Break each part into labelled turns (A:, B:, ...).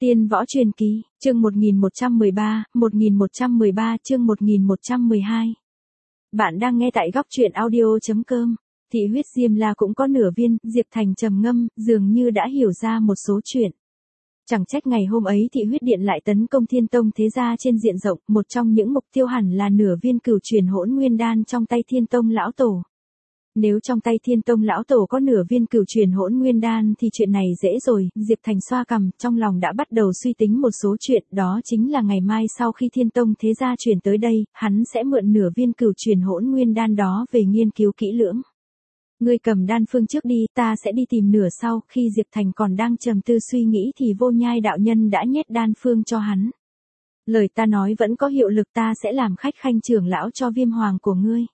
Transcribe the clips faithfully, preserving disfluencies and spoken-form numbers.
A: Tiên võ truyền kỳ, chương một nghìn một trăm mười ba, một nghìn một trăm mười ba chương một nghìn một trăm mười hai. Bạn đang nghe tại góc truyện audio chấm com. Thị huyết diêm la cũng có nửa viên, Diệp Thành trầm ngâm, dường như đã hiểu ra một số chuyện. Chẳng trách ngày hôm ấy thị huyết điện lại tấn công Thiên Tông thế gia trên diện rộng, một trong những mục tiêu hẳn là nửa viên cửu truyền hỗn nguyên đan trong tay Thiên Tông lão tổ. Nếu trong tay Thiên Tông lão tổ có nửa viên cửu truyền hỗn nguyên đan thì chuyện này dễ rồi, Diệp Thành xoa cằm, trong lòng đã bắt đầu suy tính một số chuyện, đó chính là ngày mai sau khi Thiên Tông thế gia chuyển tới đây, hắn sẽ mượn nửa viên cửu truyền hỗn nguyên đan đó về nghiên cứu kỹ lưỡng. Ngươi cầm đan phương trước đi, ta sẽ đi tìm nửa sau, khi Diệp Thành còn đang trầm tư suy nghĩ thì Vô Nhai đạo nhân đã nhét đan phương cho hắn. Lời ta nói vẫn có hiệu lực, ta sẽ làm khách khanh trưởng lão cho Viêm Hoàng của ngươi.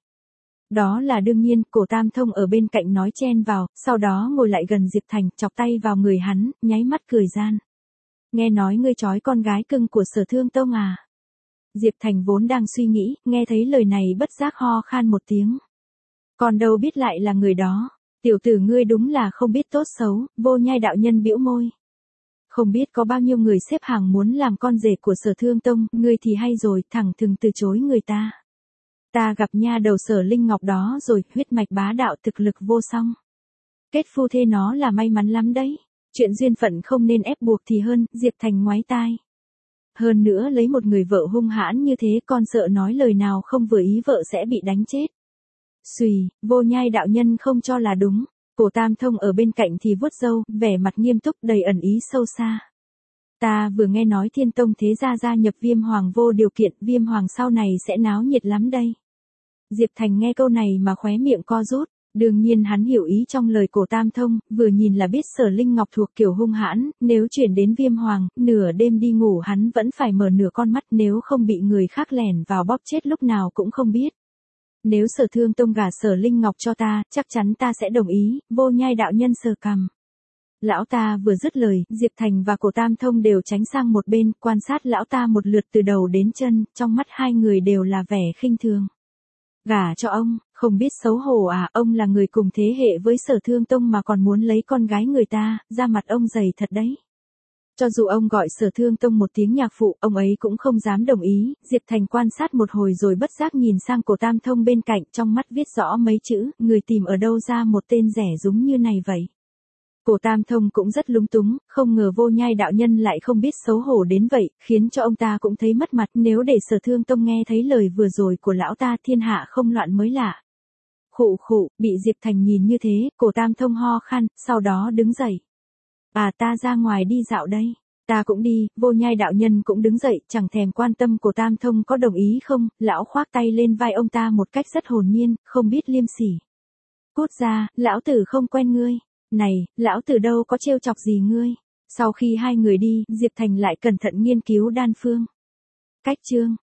A: Đó là đương nhiên, Cổ Tam Thông ở bên cạnh nói chen vào, sau đó ngồi lại gần Diệp Thành, chọc tay vào người hắn, nháy mắt cười gian. Nghe nói ngươi trói con gái cưng của Sở Thương Tông à? Diệp Thành vốn đang suy nghĩ, nghe thấy lời này bất giác ho khan một tiếng. Còn đâu biết lại là người đó, tiểu tử ngươi đúng là không biết tốt xấu, Vô Nhai đạo nhân bĩu môi. Không biết có bao nhiêu người xếp hàng muốn làm con rể của Sở Thương Tông, ngươi thì hay rồi, thẳng thừng từ chối người ta. Ta gặp nha đầu Sở Linh Ngọc đó rồi, huyết mạch bá đạo thực lực vô song. Kết phu thê nó là may mắn lắm đấy. Chuyện duyên phận không nên ép buộc thì hơn, Diệp Thành ngoái tai. Hơn nữa lấy một người vợ hung hãn như thế con sợ nói lời nào không vừa ý vợ sẽ bị đánh chết. Xùy, Vô Nhai đạo nhân không cho là đúng. Cổ Tam Thông ở bên cạnh thì vuốt râu, vẻ mặt nghiêm túc đầy ẩn ý sâu xa. Ta vừa nghe nói Thiên Tông thế gia gia nhập Viêm Hoàng vô điều kiện, Viêm Hoàng sau này sẽ náo nhiệt lắm đây. Diệp Thành nghe câu này mà khóe miệng co rút, đương nhiên hắn hiểu ý trong lời Cổ Tam Thông, vừa nhìn là biết Sở Linh Ngọc thuộc kiểu hung hãn, nếu chuyển đến Viêm Hoàng, nửa đêm đi ngủ hắn vẫn phải mở nửa con mắt nếu không bị người khác lẻn vào bóp chết lúc nào cũng không biết. Nếu Sở Thương Tông gả Sở Linh Ngọc cho ta, chắc chắn ta sẽ đồng ý, Vô Nhai đạo nhân sờ cằm. Lão ta vừa dứt lời, Diệp Thành và Cổ Tam Thông đều tránh sang một bên, quan sát lão ta một lượt từ đầu đến chân, trong mắt hai người đều là vẻ khinh thường. Gả cho ông, không biết xấu hổ à, ông là người cùng thế hệ với Sở Thương Tông mà còn muốn lấy con gái người ta, da mặt ông dày thật đấy. Cho dù ông gọi Sở Thương Tông một tiếng nhạc phụ, ông ấy cũng không dám đồng ý. Diệp Thành quan sát một hồi rồi bất giác nhìn sang Cổ Tam Thông bên cạnh, trong mắt viết rõ mấy chữ, người tìm ở đâu ra một tên rẻ rúng như này vậy. Cổ Tam Thông cũng rất lúng túng, không ngờ Vô Nhai đạo nhân lại không biết xấu hổ đến vậy, khiến cho ông ta cũng thấy mất mặt, nếu để Sở Thương Tông nghe thấy lời vừa rồi của lão ta thiên hạ không loạn mới lạ. Khụ khụ, bị Diệp Thành nhìn như thế, Cổ Tam Thông ho khan, sau đó đứng dậy. À ta ra ngoài đi dạo đây. Ta cũng đi, Vô Nhai đạo nhân cũng đứng dậy, chẳng thèm quan tâm Cổ Tam Thông có đồng ý không, lão khoác tay lên vai ông ta một cách rất hồn nhiên, không biết liêm sỉ. Cút ra, lão tử không quen ngươi. Này, lão tử đâu có trêu chọc gì ngươi. Sau khi hai người đi, Diệp Thành lại cẩn thận nghiên cứu đan phương. Cách chương,